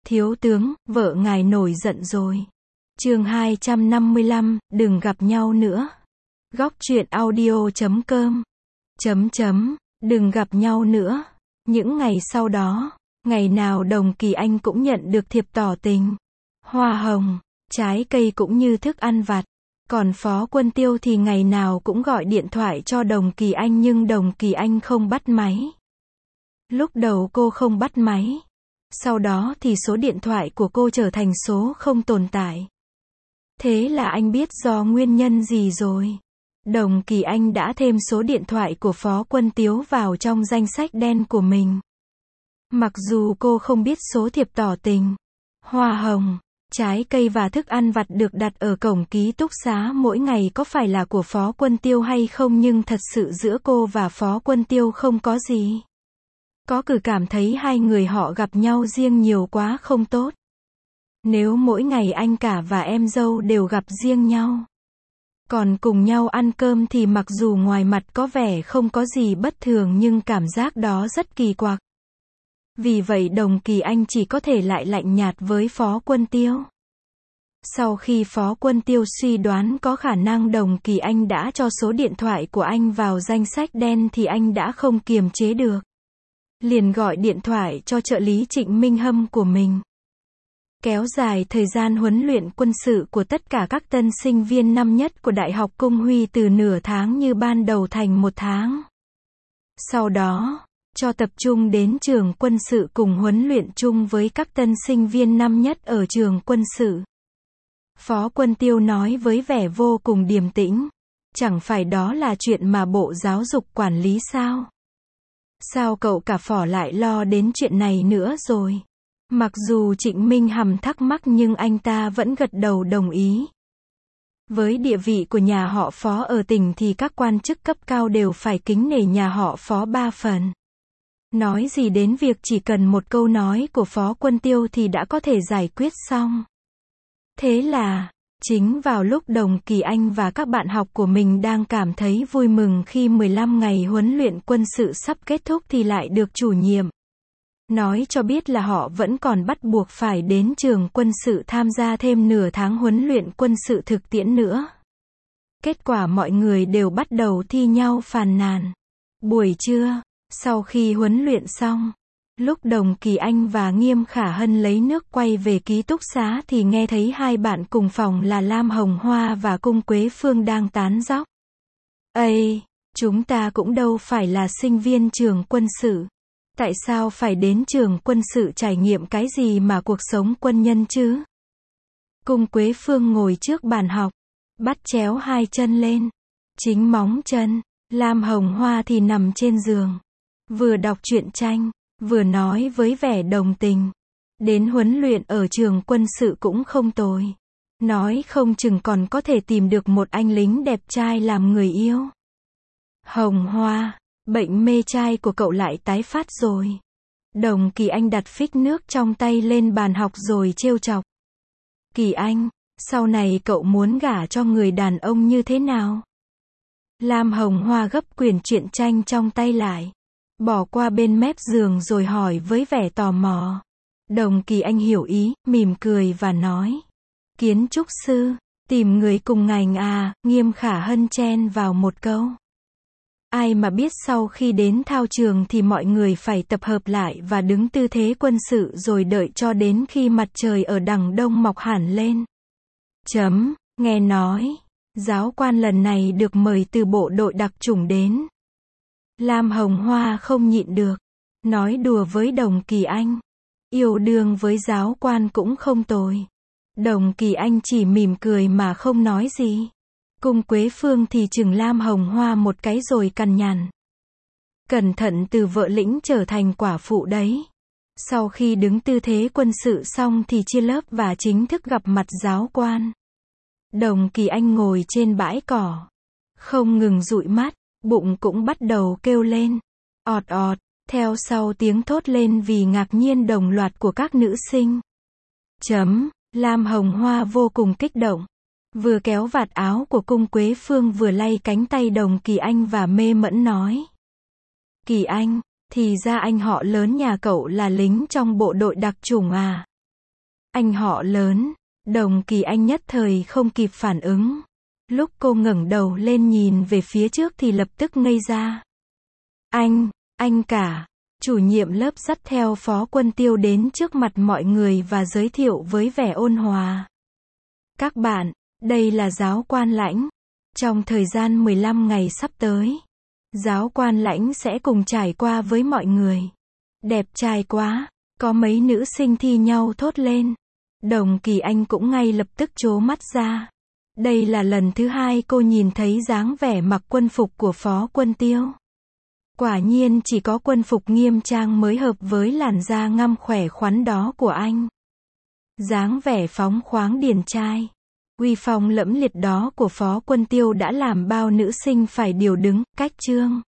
Thiếu tướng, vợ ngài nổi giận rồi. Chương 255, đừng gặp nhau nữa. Góc truyện audio.com. Đừng gặp nhau nữa. Những ngày sau đó, ngày nào Đồng Kỳ Anh cũng nhận được thiệp tỏ tình. Hoa hồng, trái cây cũng như thức ăn vặt. Còn Phó Quân Tiêu thì ngày nào cũng gọi điện thoại cho Đồng Kỳ Anh nhưng Đồng Kỳ Anh không bắt máy. Lúc đầu cô không bắt máy. Sau đó thì số điện thoại của cô trở thành số không tồn tại. Thế là anh biết do nguyên nhân gì rồi. Đồng Kỳ Anh đã thêm số điện thoại của Phó Quân Tiếu vào trong danh sách đen của mình. Mặc dù cô không biết số thiệp tỏ tình, hoa hồng, trái cây và thức ăn vặt được đặt ở cổng ký túc xá mỗi ngày có phải là của Phó Quân Tiêu hay không, nhưng thật sự giữa cô và Phó Quân Tiêu không có gì. Có cử cảm thấy hai người họ gặp nhau riêng nhiều quá không tốt. Nếu mỗi ngày anh cả và em dâu đều gặp riêng nhau, còn cùng nhau ăn cơm thì mặc dù ngoài mặt có vẻ không có gì bất thường nhưng cảm giác đó rất kỳ quặc. Vì vậy Đồng Kỳ Anh chỉ có thể lại lạnh nhạt với Phó Quân Tiêu. Sau khi Phó Quân Tiêu suy đoán có khả năng Đồng Kỳ Anh đã cho số điện thoại của anh vào danh sách đen thì anh đã không kiềm chế được. Liền gọi điện thoại cho trợ lý Trịnh Minh Hâm của mình. Kéo dài thời gian huấn luyện quân sự của tất cả các tân sinh viên năm nhất của Đại học Cung Huy từ nửa tháng như ban đầu thành 1 tháng. Sau đó, cho tập trung đến trường quân sự cùng huấn luyện chung với các tân sinh viên năm nhất ở trường quân sự. Phó Quân Tiêu nói với vẻ vô cùng điềm tĩnh. Chẳng phải đó là chuyện mà Bộ Giáo dục quản lý sao? Sao cậu cả Phỏ lại lo đến chuyện này nữa rồi? Mặc dù Trịnh Minh Hầm thắc mắc nhưng anh ta vẫn gật đầu đồng ý. Với địa vị của nhà họ Phó ở tỉnh thì các quan chức cấp cao đều phải kính nể nhà họ Phó 3 phần. Nói gì đến việc chỉ cần một câu nói của Phó Quân Tiêu thì đã có thể giải quyết xong. Thế là, chính vào lúc Đồng Kỳ Anh và các bạn học của mình đang cảm thấy vui mừng khi 15 ngày huấn luyện quân sự sắp kết thúc thì lại được chủ nhiệm nói cho biết là họ vẫn còn bắt buộc phải đến trường quân sự tham gia thêm nửa tháng huấn luyện quân sự thực tiễn nữa. Kết quả mọi người đều bắt đầu thi nhau phàn nàn. Buổi trưa, sau khi huấn luyện xong, lúc Đồng Kỳ Anh và Nghiêm Khả Hân lấy nước quay về ký túc xá thì nghe thấy hai bạn cùng phòng là Lam Hồng Hoa và Cung Quế Phương đang tán dóc. Ây, chúng ta cũng đâu phải là sinh viên trường quân sự. Tại sao phải đến trường quân sự trải nghiệm cái gì mà cuộc sống quân nhân chứ? Cung Quế Phương ngồi trước bàn học, bắt chéo hai chân lên, chính móng chân. Lam Hồng Hoa thì nằm trên giường, vừa đọc truyện tranh, vừa nói với vẻ đồng tình. Đến huấn luyện ở trường quân sự cũng không tồi. Nói không chừng còn có thể tìm được một anh lính đẹp trai làm người yêu. Hồng Hoa, bệnh mê trai của cậu lại tái phát rồi. Đồng Kỳ Anh đặt phích nước trong tay lên bàn học rồi trêu chọc. Kỳ Anh, sau này cậu muốn gả cho người đàn ông như thế nào? Lam Hồng Hoa gấp quyển truyện tranh trong tay lại, bỏ qua bên mép giường rồi hỏi với vẻ tò mò. Đồng Kỳ Anh hiểu ý, mỉm cười và nói. Kiến trúc sư, tìm người cùng ngành à, Nghiêm Khả Hân chen vào một câu. Ai mà biết sau khi đến thao trường thì mọi người phải tập hợp lại và đứng tư thế quân sự rồi đợi cho đến khi mặt trời ở đằng đông mọc hẳn lên. Nghe nói, giáo quan lần này được mời từ bộ đội đặc chủng đến. Lam Hồng Hoa không nhịn được, nói đùa với Đồng Kỳ Anh. Yêu đương với giáo quan cũng không tồi. Đồng Kỳ Anh chỉ mỉm cười mà không nói gì. Cung Quế Phương thì chừng Lam Hồng Hoa một cái rồi cằn nhằn. Cẩn thận từ vợ lĩnh trở thành quả phụ đấy. Sau khi đứng tư thế quân sự xong thì chia lớp và chính thức gặp mặt giáo quan. Đồng Kỳ Anh ngồi trên bãi cỏ, không ngừng dụi mắt, bụng cũng bắt đầu kêu lên. Ọt ọt, theo sau tiếng thốt lên vì ngạc nhiên đồng loạt của các nữ sinh. Lam Hồng Hoa vô cùng kích động. Vừa kéo vạt áo của Cung Quế Phương vừa lay cánh tay Đồng Kỳ Anh và mê mẫn nói. Kỳ Anh, thì ra anh họ lớn nhà cậu là lính trong bộ đội đặc chủng à? Anh họ lớn. Đồng Kỳ Anh nhất thời không kịp phản ứng. Lúc cô ngẩng đầu lên nhìn về phía trước thì lập tức ngây ra. Anh cả. Chủ nhiệm lớp dắt theo Phó Quân Tiêu đến trước mặt mọi người và giới thiệu với vẻ ôn hòa. Các bạn, đây là giáo quan Lãnh. Trong thời gian 15 ngày sắp tới, giáo quan Lãnh sẽ cùng trải qua với mọi người. Đẹp trai quá, có mấy nữ sinh thi nhau thốt lên. Đồng Kỳ Anh cũng ngay lập tức trố mắt ra. Đây là lần thứ hai cô nhìn thấy dáng vẻ mặc quân phục của Phó Quân Tiêu. Quả nhiên chỉ có quân phục nghiêm trang mới hợp với làn da ngăm khỏe khoắn đó của anh. Dáng vẻ phóng khoáng điển trai, uy phong lẫm liệt đó của Phó Quân Tiêu đã làm bao nữ sinh phải điều đứng, cách chương.